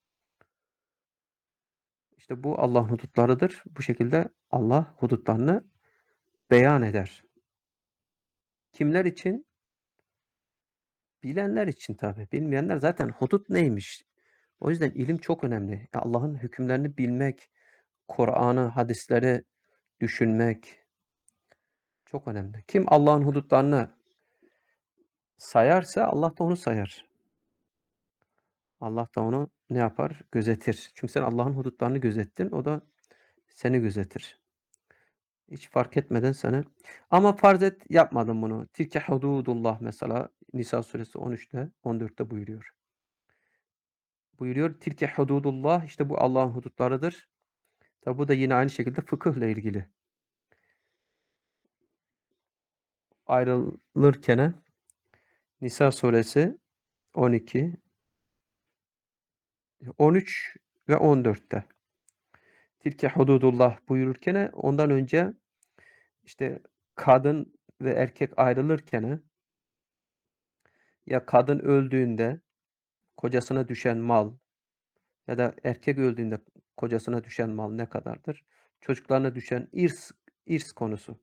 İşte bu Allah'ın hudutlarıdır. Bu şekilde Allah hudutlarını beyan eder. Kimler için? Bilenler için tabii. Bilmeyenler zaten hudut neymiş? O yüzden ilim çok önemli. Allah'ın hükümlerini bilmek, Kur'an'ı, hadisleri düşünmek çok önemli. Kim Allah'ın hudutlarını sayarsa Allah da onu sayar. Allah da onu ne yapar? Gözetir. Çünkü sen Allah'ın hudutlarını gözettin, o da seni gözetir. Hiç fark etmeden seni. Ama farz et yapmadın bunu. Tilke hududullah mesela Nisa suresi on üçte on dörtte buyuruyor. Buyuruyor tilke hududullah işte bu Allah'ın hudutlarıdır. Tabi bu da yine aynı şekilde fıkıhla ilgili. Ayrılırken Nisa suresi on iki, on üç ve on dörtte. Tilke hududullah buyururken ondan önce işte kadın ve erkek ayrılırken ya kadın öldüğünde kocasına düşen mal ya da erkek öldüğünde kocasına düşen mal ne kadardır? Çocuklarına düşen irs, irs konusu,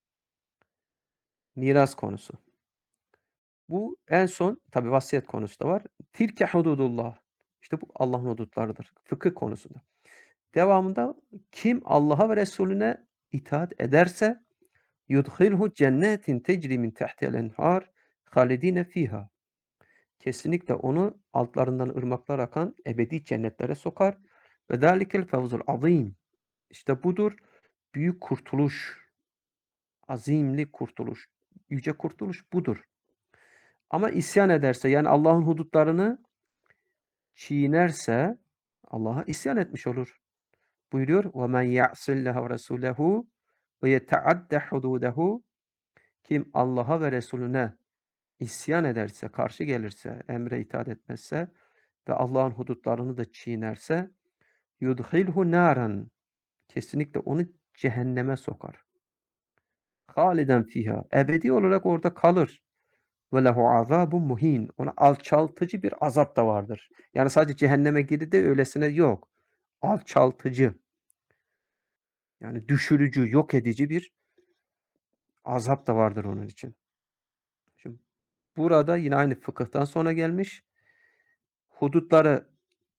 miras konusu. Bu en son tabi vasiyet konusu da var. Tilke hududullah. İşte bu Allah'ın hudutlarıdır. Fıkıh konusunda. Devamında kim Allah'a ve Resulüne itaat ederse yudhilhu cennetin tecri min tahtiha enhar halidine fiha. Kesinlikle onu altlarından ırmaklar akan ebedi cennetlere sokar. Ve zalikel fevzul azim. İşte budur büyük kurtuluş. Azimli kurtuluş. Yüce kurtuluş budur. Ama isyan ederse yani Allah'ın hudutlarını çiğnerse Allah'a isyan etmiş olur. Buyuruyor وَمَنْ يَعْصِ اللّٰهَ وَرَسُولَهُ وَيَتَعَدَّ حُدُودَهُ Kim Allah'a ve Resulüne isyan ederse, karşı gelirse, emre itaat etmezse ve Allah'ın hudutlarını da çiğnerse yudhilhu naran kesinlikle onu cehenneme sokar. Haliden fiha ebedi olarak orada kalır. Ve lehu azabun muhin. Ona alçaltıcı bir azap da vardır. Yani sadece cehenneme girdi de öylesine yok. Alçaltıcı. Yani düşürücü, yok edici bir azap da vardır onun için. Şimdi burada yine aynı fıkıhtan sonra gelmiş. Hudutları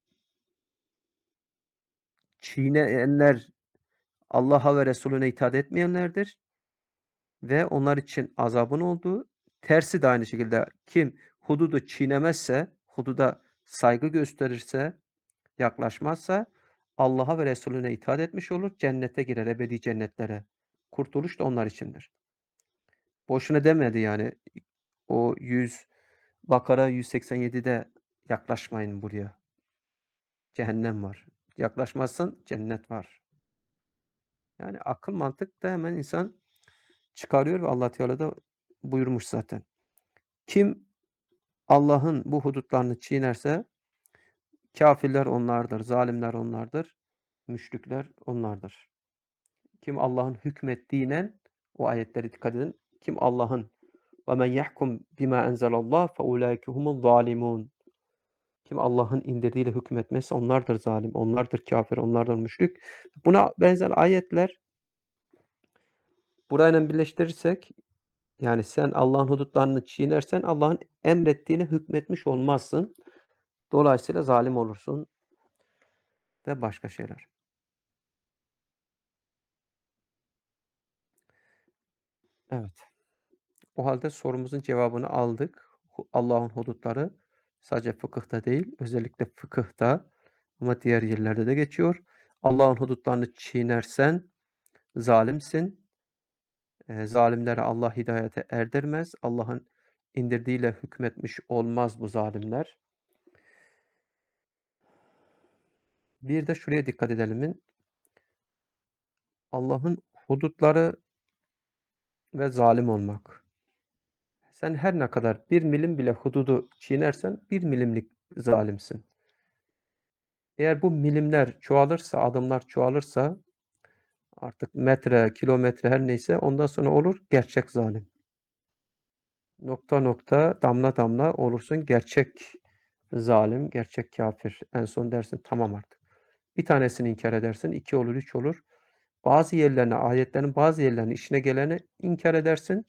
çiğneyenler Allah'a ve Resulüne itaat etmeyenlerdir. Ve onlar için azabın olduğu. Tersi de aynı şekilde kim hududu çiğnemezse, hududa saygı gösterirse, yaklaşmazsa Allah'a ve Resulüne itaat etmiş olur. Cennete girer, ebedi cennetlere. Kurtuluş da onlar içindir. Boşuna demedi yani. O yüz Bakara yüz seksen yedide yaklaşmayın buraya. Cehennem var. Yaklaşmazsan cennet var. Yani akıl mantık da hemen insan çıkarıyor ve Allah Teala da buyurmuş zaten. Kim Allah'ın bu hudutlarını çiğnerse kâfirler onlardır, zalimler onlardır, müşrikler onlardır. Kim Allah'ın hükmettiğine o ayetlere dikkat edin. Kim Allah'ın ve men yahkum bima enzelallah fe ulaike humuz zalimun. Kim Allah'ın indirdiğiyle hükmetmezse onlardır zalim, onlardır kâfir, onlardır müşrik. Buna benzer ayetler burayla birleştirirsek yani sen Allah'ın hudutlarını çiğnersen Allah'ın emrettiğine hükmetmiş olmazsın. Dolayısıyla zalim olursun ve başka şeyler. Evet. O halde sorumuzun cevabını aldık. Hu Allah'ın hudutları sadece fıkıhta değil, özellikle fıkıhta ama diğer yerlerde de geçiyor. Allah'ın hudutlarını çiğnersen zalimsin. Eee, zalimleri Allah hidayete erdirmez. Allah'ın indirdiğiyle hükmetmiş olmaz bu zalimler. Bir de şuraya dikkat edelim. Allah'ın hudutları ve zalim olmak. Sen her ne kadar bir milim bile hududu çiğnersen bir milimlik zalimsin. Eğer bu milimler çoğalırsa, adımlar çoğalırsa artık metre, kilometre her neyse ondan sonra olur gerçek zalim. Nokta nokta, damla damla olursun gerçek zalim, gerçek kafir. En son dersin tamam artık. Bir tanesini inkar edersin, iki olur, üç olur. Bazı yerlerine, ayetlerin bazı yerlerine işine geleni inkar edersin.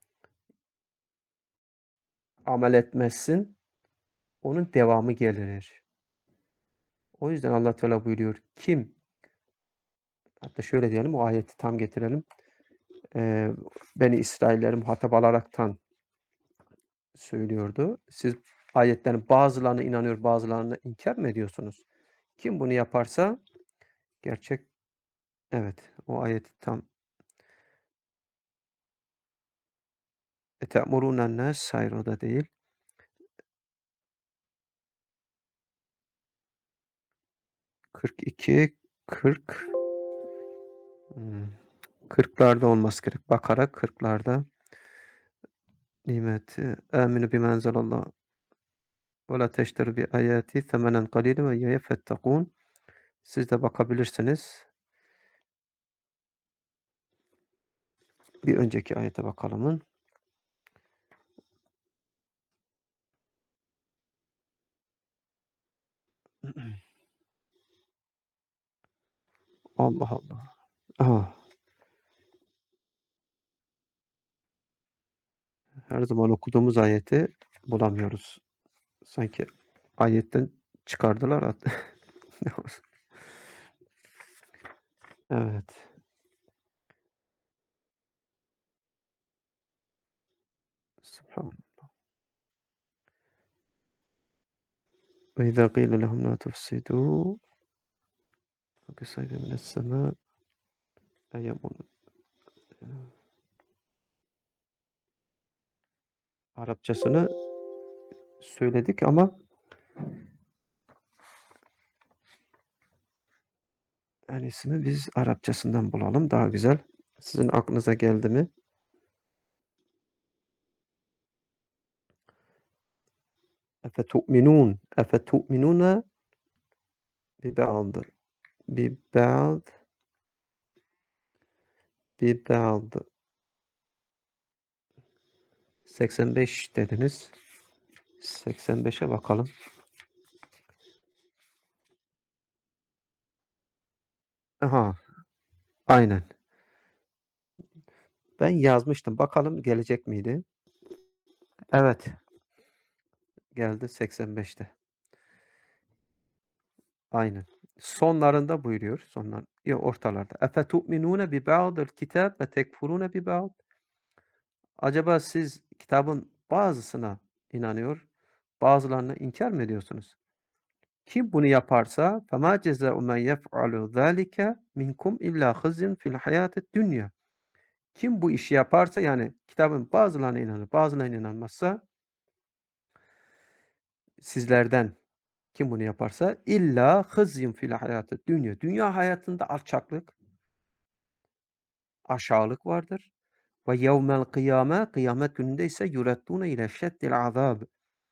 Amel etmezsin. Onun devamı gelir. O yüzden Allah Teala buyuruyor. Kim hatta şöyle diyelim o ayeti tam getirelim. Eee Beni İsrailleri muhatap alaraktan söylüyordu. Siz ayetlerin bazılarına inanıyor, bazılarına inkar mı ediyorsunuz? Kim bunu yaparsa gerçek evet o ayeti tam ete'murûnen nâs hayır o da değil. kırk iki kırk Hımm. kırklarda olması gerek. Bakara kırklarda nimeti âminû bimâ enzelallah ve lâ teşterû biâyâtî semenen qalîlen ve iyyâye fettekûn. Siz de bakabilirsiniz. Bir önceki ayete bakalımın. Allah Allah. A! Her zaman okuduğumuz ayeti bulamıyoruz. Sanki ayetten çıkardılar at Evet. Subhanallah. Ve izâ qîle lehum lâ tufsidû kesayyibin mine's-semâ eyyemûn Arapçasını söyledik ama en iyisini biz Arapçasından bulalım daha güzel. Sizin aklınıza geldi mi? Efetu'minûn efetu'minûne biba'd biba'd biba'd seksen beş dediniz. seksen beşe bakalım. Aha, aynen. Ben yazmıştım. Bakalım gelecek miydi? Evet. Geldi seksen beşte. Aynen. Sonlarında buyuruyor. Sonlar yo, ortalarda. Efetu'minûne bi ba'dil kitâb ve tekfurûne bi ba'd. Acaba siz kitabın bazısına inanıyor, bazılarına inkar mı ediyorsunuz? Kim bunu yaparsa فَمَا جَزَاءُ مَنْ يَفْعَلُ ذَٰلِكَ مِنكُمْ إِلَّا خِزْيٌ فِي الْحَيَاةِ الدُّنْيَا. Kim bu işi yaparsa yani kitabın bazılarına inanır, bazılarına inanmazsa sizlerden kim bunu yaparsa illa hızyun fil hayatı dünya. Dünya hayatında alçaklık aşağılık vardır. Ve yevmel kıyame, kıyamet gününde ise yurettûne ile şeddil azâb.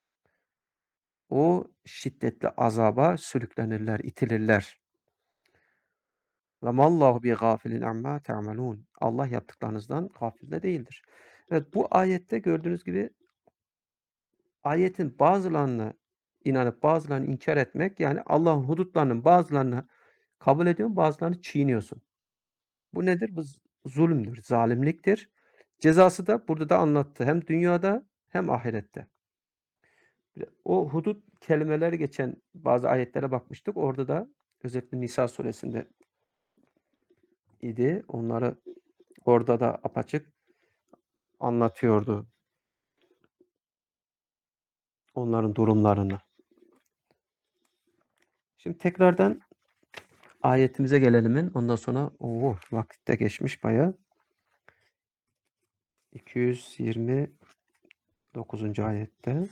O şiddetli azaba sürüklenirler, itilirler. Ve mallahu bi gafilin amma ta'malun. Allah yaptıklarınızdan gafil de değildir. Evet, bu ayette gördüğünüz gibi ayetin bazılarına inanıp bazılarını inkar etmek, yani Allah'ın hudutlarının bazılarını kabul ediyorsun, bazılarını çiğniyorsun. Bu nedir? Bu z zulümdür, zalimliktir. Cezası da burada da anlattı. Hem dünyada hem ahirette. O hudut kelimeleri geçen bazı ayetlere bakmıştık. Orada da özellikle Nisa suresinde idi. Onları orada da apaçık anlatıyordu. Onların durumlarını. Şimdi tekrardan ayetimize gelelim. Ondan sonra o vakit de geçmiş bayağı. iki yüz yirmi dokuzuncu ayette.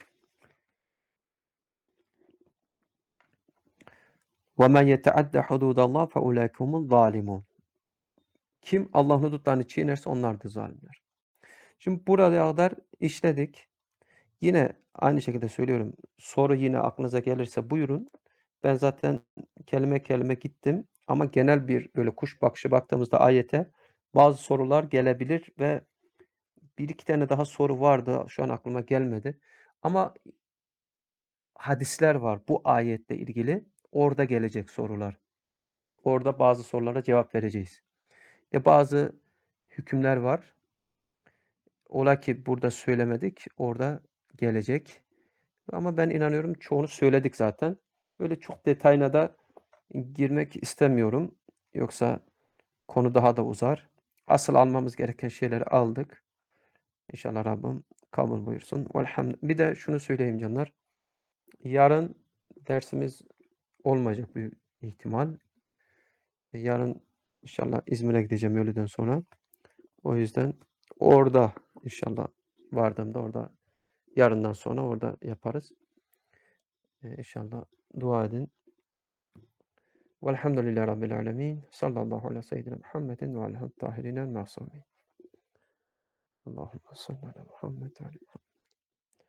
وَمَنْ يَتَعَدَّ حُدُودَ اللّٰهِ فَاُولَٰئِكَ هُمُ الظَّالِمُونَ. Kim Allah'ın hudutlarını çiğnerse onlardır zalimler. Şimdi buraya kadar işledik. Yine aynı şekilde söylüyorum. Soru yine aklınıza gelirse buyurun. Ben zaten kelime kelime gittim ama genel bir böyle kuş bakışı baktığımızda ayete bazı sorular gelebilir ve bir iki tane daha soru vardı. Şu an aklıma gelmedi. Ama hadisler var bu ayetle ilgili. Orada gelecek sorular. Orada bazı sorulara cevap vereceğiz. E bazı hükümler var. Ola ki burada söylemedik. Orada gelecek. Ama ben inanıyorum çoğunu söyledik zaten. Böyle çok detayına da girmek istemiyorum. Yoksa konu daha da uzar. Asıl almamız gereken şeyleri aldık. İnşallah Rabbim kabul buyursun. Velhamd. Bir de şunu söyleyeyim canlar. Yarın dersimiz olmayacak büyük ihtimal. Yarın inşallah İzmir'e gideceğim öğleden sonra. O yüzden orada inşallah vardığımda orada yarından sonra orada yaparız. Ee, inşallah dua edin. Velhamdülillahi Rabbil alemin. Sallallahu ala seyyidina Muhammedin ve aleyhi tahirinel masumin. Allahümme salli ala Muhammed.